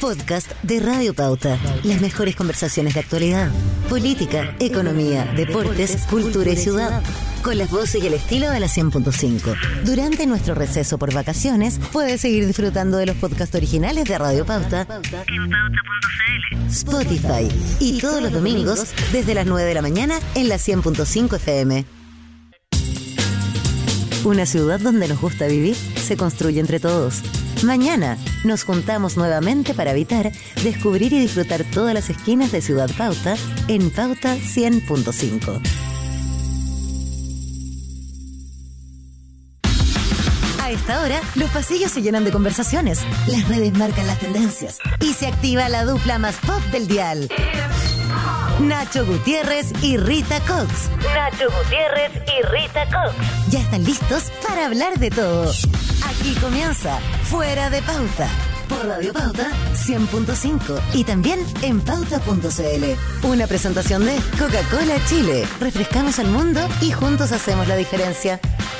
Podcast de Radio Pauta. Las mejores conversaciones de actualidad, política, economía, deportes, cultura y ciudad. Con las voces y el estilo de la 100.5. Durante nuestro receso por vacaciones, puedes seguir disfrutando de los podcasts originales de Radio Pauta en pauta.cl, Spotify y todos los domingos desde las 9 de la mañana en la 100.5 FM. Una ciudad donde nos gusta vivir se construye entre todos. Mañana nos juntamos nuevamente para habitar, descubrir y disfrutar todas las esquinas de Ciudad Pauta en Pauta 100.5. A esta hora, los pasillos se llenan de conversaciones, las redes marcan las tendencias y se activa la dupla más pop del dial. Nacho Gutiérrez y Rita Cox. Nacho Gutiérrez y Rita Cox. Ya están listos para hablar de todo. Aquí comienza Fuera de Pauta, por Radio Pauta 100.5 y también en pauta.cl. Una presentación de Coca-Cola Chile. Refrescamos al mundo y juntos hacemos la diferencia.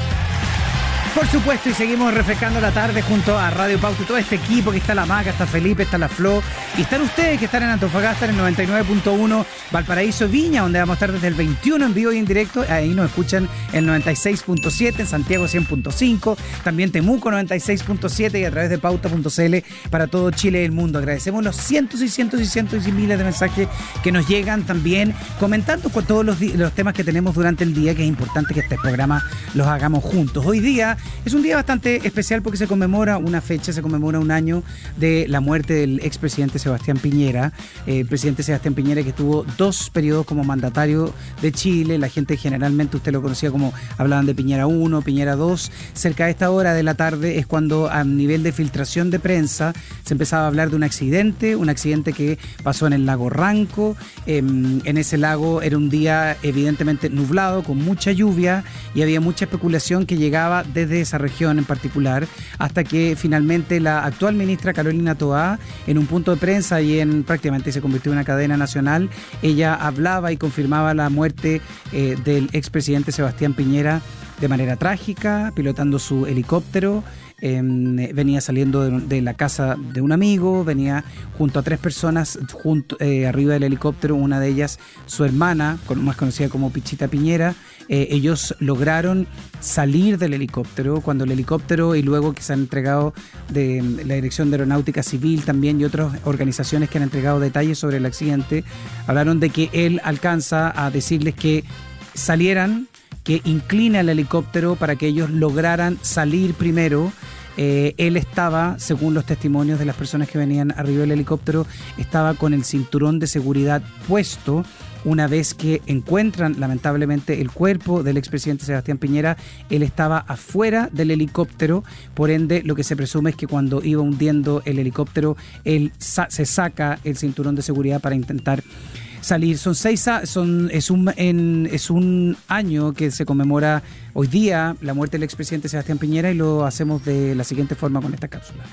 Por supuesto, y seguimos refrescando la tarde junto a Radio Pauta y todo este equipo, que está la Maca, está Felipe, está la Flo, y están ustedes que están en Antofagasta en el 99.1, Valparaíso, Viña, donde vamos a estar desde el 21 en vivo y en directo. Ahí nos escuchan el 96.7, en Santiago 100.5, también Temuco 96.7 y a través de pauta.cl para todo Chile y el mundo. Agradecemos los cientos y cientos y cientos y miles de mensajes que nos llegan también, comentando con todos los temas que tenemos durante el día, que es importante que este programa los hagamos juntos. Hoy día es un día bastante especial porque se conmemora una fecha, se conmemora un año de la muerte del expresidente Sebastián Piñera. El presidente Sebastián Piñera, que tuvo 2 periodos como mandatario de Chile. La gente generalmente, usted lo conocía como, hablaban de Piñera 1, Piñera 2. Cerca de esta hora de la tarde es cuando, a nivel de filtración de prensa, se empezaba a hablar de un accidente que pasó en el lago Ranco. En ese lago era un día evidentemente nublado, con mucha lluvia, y había mucha especulación que llegaba desde esa región en particular, hasta que finalmente la actual ministra Carolina Toá, en un punto de prensa y prácticamente se convirtió en una cadena nacional, ella hablaba y confirmaba la muerte del expresidente Sebastián Piñera de manera trágica, pilotando su helicóptero. Venía saliendo de la casa de un amigo, venía junto a 3 personas arriba del helicóptero, una de ellas su hermana, más conocida como Pichita Piñera. Ellos lograron salir del helicóptero, cuando el helicóptero, y luego que se han entregado de la Dirección de Aeronáutica Civil también y otras organizaciones que han entregado detalles sobre el accidente, hablaron de que él alcanza a decirles que salieran, que inclina el helicóptero para que ellos lograran salir primero. Él estaba, según los testimonios de las personas que venían arriba del helicóptero, estaba con el cinturón de seguridad puesto. Una vez que encuentran lamentablemente el cuerpo del expresidente Sebastián Piñera, él estaba afuera del helicóptero. Por ende, lo que se presume es que cuando iba hundiendo el helicóptero, él se saca el cinturón de seguridad para intentar salir. Es un año que se conmemora hoy día la muerte del expresidente Sebastián Piñera, y lo hacemos de la siguiente forma con esta cápsula.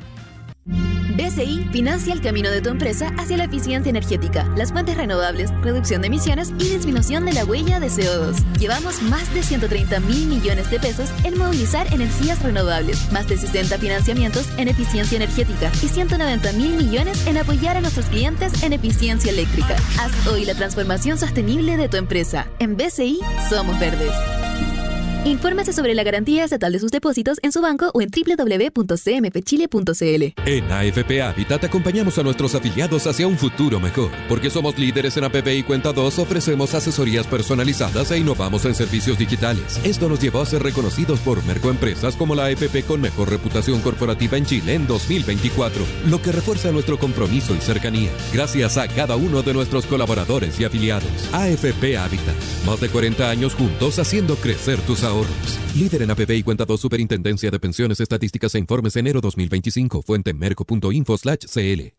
BCI financia el camino de tu empresa hacia la eficiencia energética, las fuentes renovables, reducción de emisiones y disminución de la huella de CO2. Llevamos más de 130.000 millones de pesos en movilizar energías renovables, más de 60 financiamientos en eficiencia energética y 190.000 millones en apoyar a nuestros clientes en eficiencia eléctrica. Haz hoy la transformación sostenible de tu empresa. En BCI somos verdes. Infórmese sobre la garantía estatal de sus depósitos en su banco o en www.cmpchile.cl. En AFP Habitat acompañamos a nuestros afiliados hacia un futuro mejor. Porque somos líderes en APP y Cuenta 2, ofrecemos asesorías personalizadas e innovamos en servicios digitales. Esto nos llevó a ser reconocidos por Mercoempresas como la AFP con mejor reputación corporativa en Chile en 2024, lo que refuerza nuestro compromiso y cercanía. Gracias a cada uno de nuestros colaboradores y afiliados. AFP Habitat, más de 40 años juntos haciendo crecer tus ahorros. Líder en APP y Cuenta 2, Superintendencia de Pensiones, Estadísticas e Informes, enero 2025. Fuente merco.info/cl.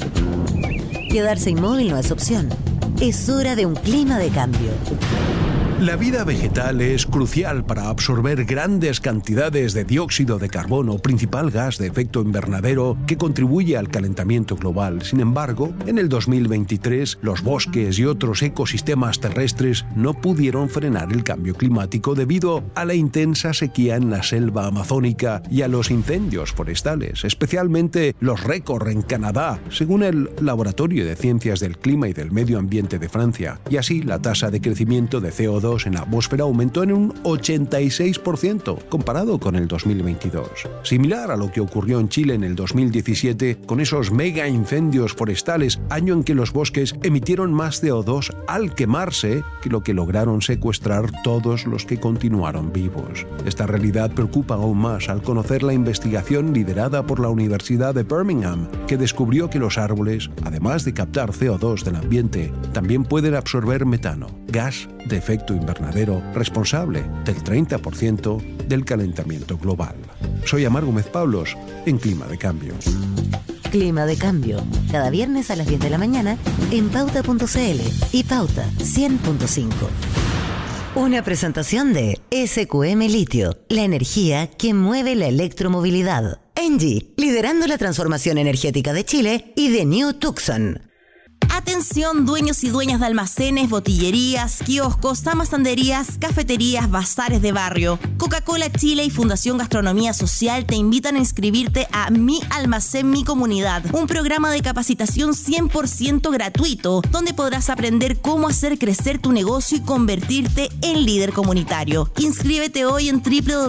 Quedarse inmóvil no es opción. Es hora de un clima de cambio. La vida vegetal es crucial para absorber grandes cantidades de dióxido de carbono, principal gas de efecto invernadero que contribuye al calentamiento global. Sin embargo, en el 2023, los bosques y otros ecosistemas terrestres no pudieron frenar el cambio climático debido a la intensa sequía en la selva amazónica y a los incendios forestales, especialmente los récords en Canadá, según el Laboratorio de Ciencias del Clima y del Medio Ambiente de Francia. Y así, la tasa de crecimiento de CO2 en la atmósfera aumentó en un 86% comparado con el 2022. Similar a lo que ocurrió en Chile en el 2017 con esos mega incendios forestales, año en que los bosques emitieron más CO2 al quemarse que lo que lograron secuestrar todos los que continuaron vivos. Esta realidad preocupa aún más al conocer la investigación liderada por la Universidad de Birmingham, que descubrió que los árboles, además de captar CO2 del ambiente, también pueden absorber metano, gas de efecto invernadero responsable del 30% del calentamiento global. Soy Amar Gómez Pablos en Clima de Cambio. Clima de Cambio, cada viernes a las 10 de la mañana en Pauta.cl y Pauta 100.5. Una presentación de SQM Litio, la energía que mueve la electromovilidad. Engie, liderando la transformación energética de Chile, y de New Tucson. Atención, dueños y dueñas de almacenes, botillerías, kioscos, amasanderías, cafeterías, bazares de barrio. Coca-Cola Chile y Fundación Gastronomía Social te invitan a inscribirte a Mi Almacén, Mi Comunidad, un programa de capacitación 100% gratuito, donde podrás aprender cómo hacer crecer tu negocio y convertirte en líder comunitario. Inscríbete hoy en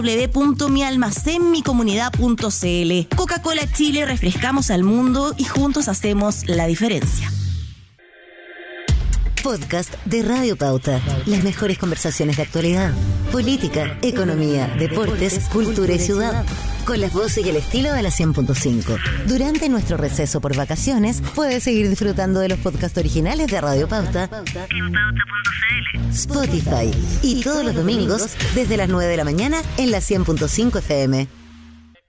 www.mialmacenmicomunidad.cl. Coca-Cola Chile, refrescamos al mundo y juntos hacemos la diferencia. Podcast de Radio Pauta. Las mejores conversaciones de actualidad, política, economía, deportes, cultura y ciudad. Con las voces y el estilo de la 100.5. Durante nuestro receso por vacaciones, puedes seguir disfrutando de los podcasts originales de Radio Pauta en Pauta.cl, Spotify y todos los domingos desde las 9 de la mañana en la 100.5 FM.